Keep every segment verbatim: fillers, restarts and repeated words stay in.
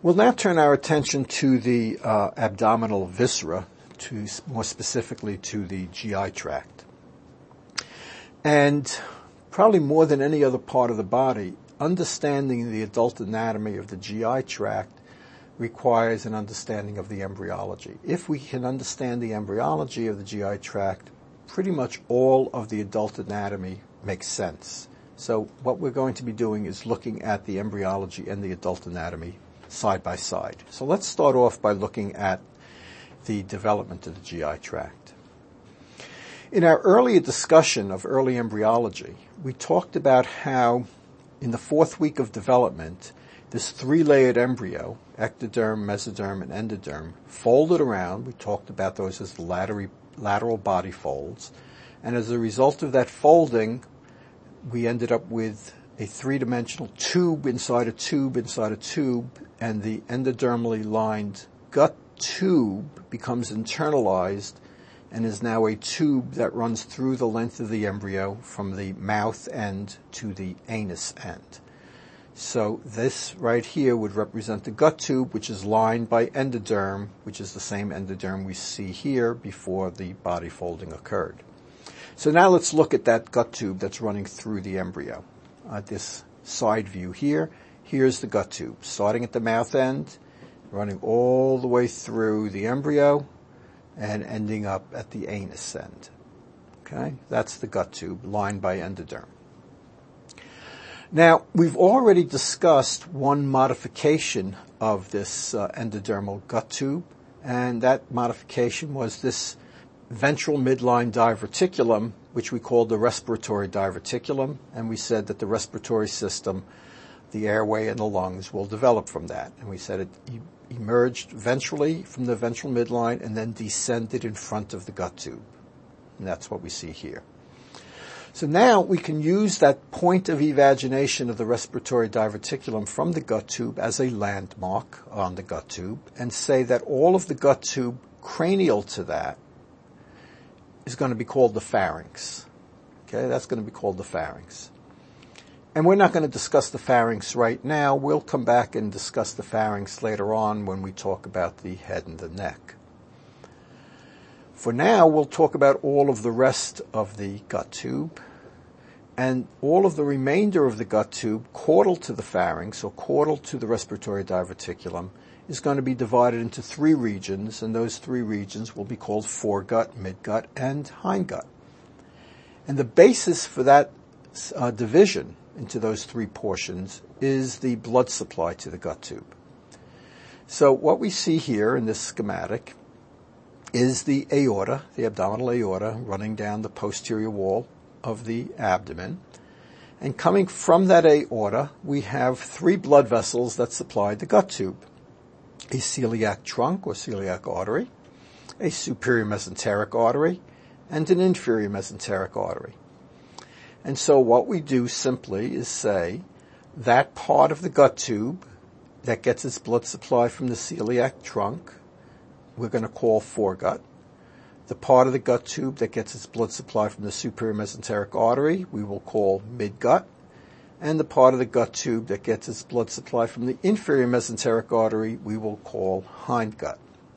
We'll now turn our attention to the uh, abdominal viscera, to more specifically to the G I tract. And probably more than any other part of the body, understanding the adult anatomy of the G I tract requires an understanding of the embryology. If we can understand the embryology of the G I tract, pretty much all of the adult anatomy makes sense. So what we're going to be doing is looking at the embryology and the adult anatomy side by side. So let's start off by looking at the development of the G I tract. In our earlier discussion of early embryology, we talked about how in the fourth week of development, this three-layered embryo, ectoderm, mesoderm, and endoderm, folded around. We talked about those as the lateral, lateral body folds. And as a result of that folding, we ended up with a three-dimensional tube inside a tube inside a tube, and the endodermally lined gut tube becomes internalized and is now a tube that runs through the length of the embryo from the mouth end to the anus end. So this right here would represent the gut tube, which is lined by endoderm, which is the same endoderm we see here before the body folding occurred. So now let's look at that gut tube that's running through the embryo. Uh, this side view here, here's the gut tube, starting at the mouth end, running all the way through the embryo, and ending up at the anus end. Okay, that's the gut tube lined by endoderm. Now, we've already discussed one modification of this uh, endodermal gut tube, and that modification was this ventral midline diverticulum, which we called the respiratory diverticulum, and we said that the respiratory system, the airway and the lungs, will develop from that. And we said it e- emerged ventrally from the ventral midline and then descended in front of the gut tube. And that's what we see here. So now we can use that point of evagination of the respiratory diverticulum from the gut tube as a landmark on the gut tube and say that all of the gut tube cranial to that is going to be called the pharynx. Okay, that's going to be called the pharynx. And we're not going to discuss the pharynx right now. We'll come back and discuss the pharynx later on when we talk about the head and the neck. For now, we'll talk about all of the rest of the gut tube, and all of the remainder of the gut tube, caudal to the pharynx or caudal to the respiratory diverticulum, is going to be divided into three regions, and those three regions will be called foregut, midgut, and hindgut. And the basis for that uh, division into those three portions is the blood supply to the gut tube. So what we see here in this schematic is the aorta, the abdominal aorta, running down the posterior wall of the abdomen. And coming from that aorta, we have three blood vessels that supply the gut tube: a celiac trunk or celiac artery, a superior mesenteric artery, and an inferior mesenteric artery. And so what we do simply is say that part of the gut tube that gets its blood supply from the celiac trunk, we're going to call foregut. The part of the gut tube that gets its blood supply from the superior mesenteric artery, we will call midgut. And the part of the gut tube that gets its blood supply from the inferior mesenteric artery, we will call hindgut.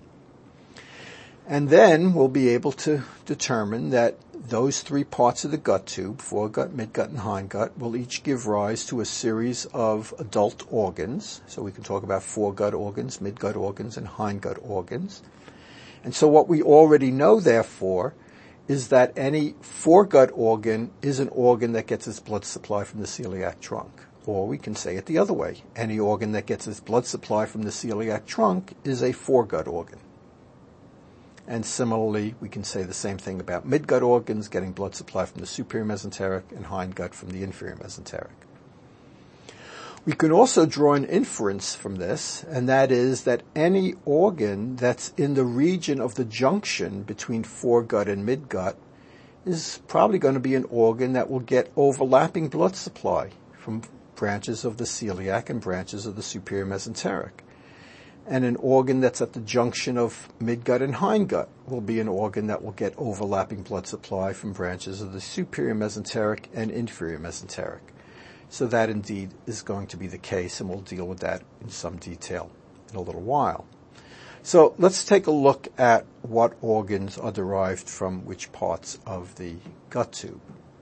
And then we'll be able to determine that those three parts of the gut tube, foregut, midgut, and hindgut, will each give rise to a series of adult organs. So we can talk about foregut organs, midgut organs, and hindgut organs. And so what we already know, therefore, is that any foregut organ is an organ that gets its blood supply from the celiac trunk. Or we can say it the other way. Any organ that gets its blood supply from the celiac trunk is a foregut organ. And similarly, we can say the same thing about midgut organs getting blood supply from the superior mesenteric and hindgut from the inferior mesenteric. We can also draw an inference from this, and that is that any organ that's in the region of the junction between foregut and midgut is probably going to be an organ that will get overlapping blood supply from branches of the celiac and branches of the superior mesenteric. And an organ that's at the junction of midgut and hindgut will be an organ that will get overlapping blood supply from branches of the superior mesenteric and inferior mesenteric. So that indeed is going to be the case, and we'll deal with that in some detail in a little while. So let's take a look at what organs are derived from which parts of the gut tube.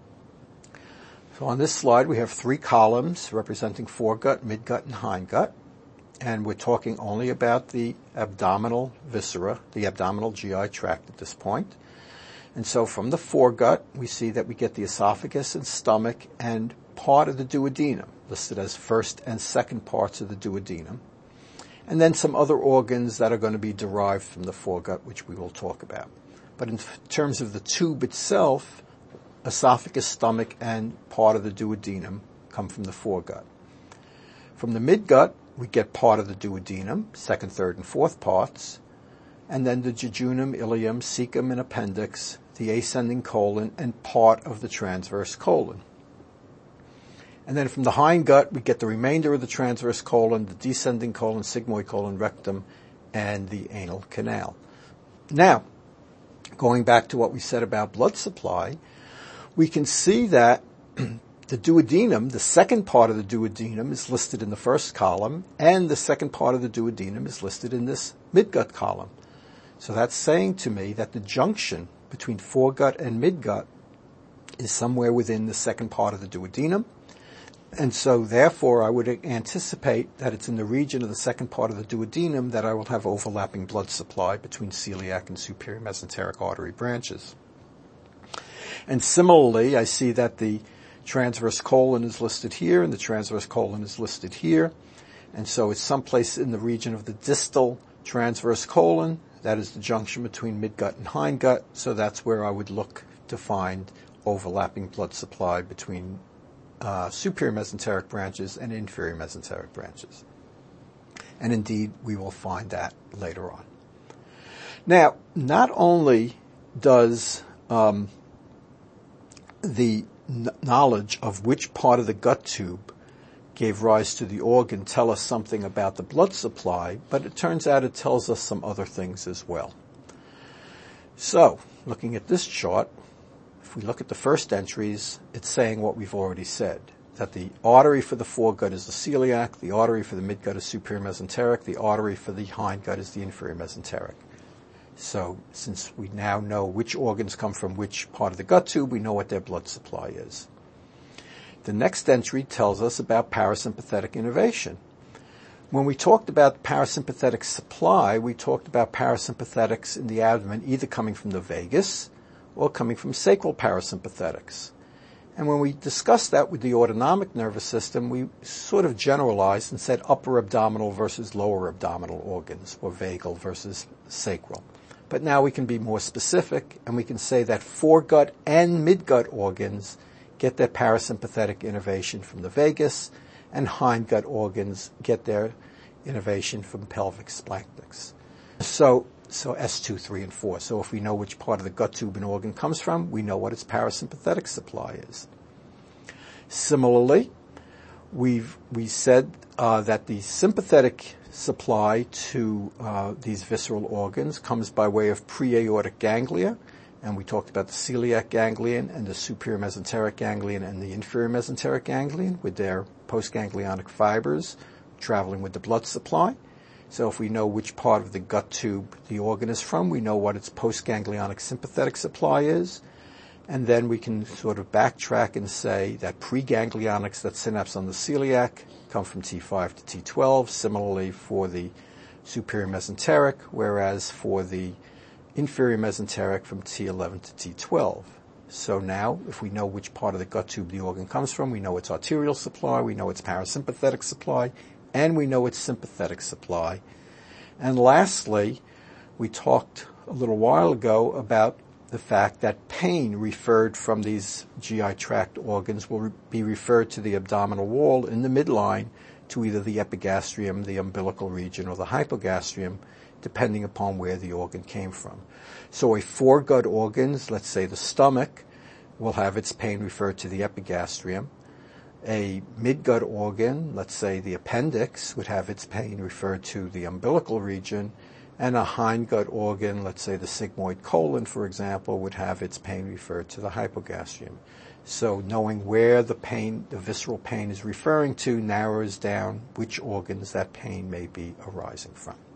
So on this slide we have three columns representing foregut, midgut, and hindgut. And we're talking only about the abdominal viscera, the abdominal G I tract at this point. And so from the foregut, we see that we get the esophagus and stomach and part of the duodenum, listed as first and second parts of the duodenum. And then some other organs that are going to be derived from the foregut, which we will talk about. But in terms of the tube itself, esophagus, stomach, and part of the duodenum come from the foregut. From the midgut, we get part of the duodenum, second, third, and fourth parts, and then the jejunum, ileum, cecum, and appendix, the ascending colon, and part of the transverse colon. And then from the hindgut, we get the remainder of the transverse colon, the descending colon, sigmoid colon, rectum, and the anal canal. Now, going back to what we said about blood supply, we can see that the duodenum, the second part of the duodenum, is listed in the first column, and the second part of the duodenum is listed in this midgut column. So that's saying to me that the junction between foregut and midgut is somewhere within the second part of the duodenum. And so, therefore, I would anticipate that it's in the region of the second part of the duodenum that I will have overlapping blood supply between celiac and superior mesenteric artery branches. And similarly, I see that the transverse colon is listed here, and the transverse colon is listed here. And so it's someplace in the region of the distal transverse colon. That is the junction between midgut and hindgut. So that's where I would look to find overlapping blood supply between Uh, superior mesenteric branches and inferior mesenteric branches. And indeed, we will find that later on. Now, not only does um, the n- knowledge of which part of the gut tube gave rise to the organ tell us something about the blood supply, but it turns out it tells us some other things as well. So, looking at this chart, if we look at the first entries, it's saying what we've already said, that the artery for the foregut is the celiac, the artery for the midgut is superior mesenteric, the artery for the hindgut is the inferior mesenteric. So since we now know which organs come from which part of the gut tube, we know what their blood supply is. The next entry tells us about parasympathetic innervation. When we talked about parasympathetic supply, we talked about parasympathetics in the abdomen either coming from the vagus or coming from sacral parasympathetics. And when we discussed that with the autonomic nervous system, we sort of generalized and said upper abdominal versus lower abdominal organs, or vagal versus sacral. But now we can be more specific, and we can say that foregut and midgut organs get their parasympathetic innervation from the vagus, and hindgut organs get their innervation from pelvic splanchnics. So So S two, three, and four. So if we know which part of the gut tube an organ comes from, we know what its parasympathetic supply is. Similarly, we've we said uh, that the sympathetic supply to uh, these visceral organs comes by way of pre-aortic ganglia, and we talked about the celiac ganglion and the superior mesenteric ganglion and the inferior mesenteric ganglion with their postganglionic fibers traveling with the blood supply. So if we know which part of the gut tube the organ is from, we know what its postganglionic sympathetic supply is. And then we can sort of backtrack and say that preganglionics that synapse on the celiac come from T five to T twelve. Similarly for the superior mesenteric, whereas for the inferior mesenteric from T eleven to T twelve. So now, if we know which part of the gut tube the organ comes from, we know its arterial supply, we know its parasympathetic supply, and we know its sympathetic supply. And lastly, we talked a little while ago about the fact that pain referred from these G I tract organs will be referred to the abdominal wall in the midline to either the epigastrium, the umbilical region, or the hypogastrium, depending upon where the organ came from. So a foregut organs, let's say the stomach, will have its pain referred to the epigastrium. A midgut organ, let's say the appendix, would have its pain referred to the umbilical region, and a hindgut organ, let's say the sigmoid colon, for example, would have its pain referred to the hypogastrium. So knowing where the pain, the visceral pain is referring to narrows down which organs that pain may be arising from.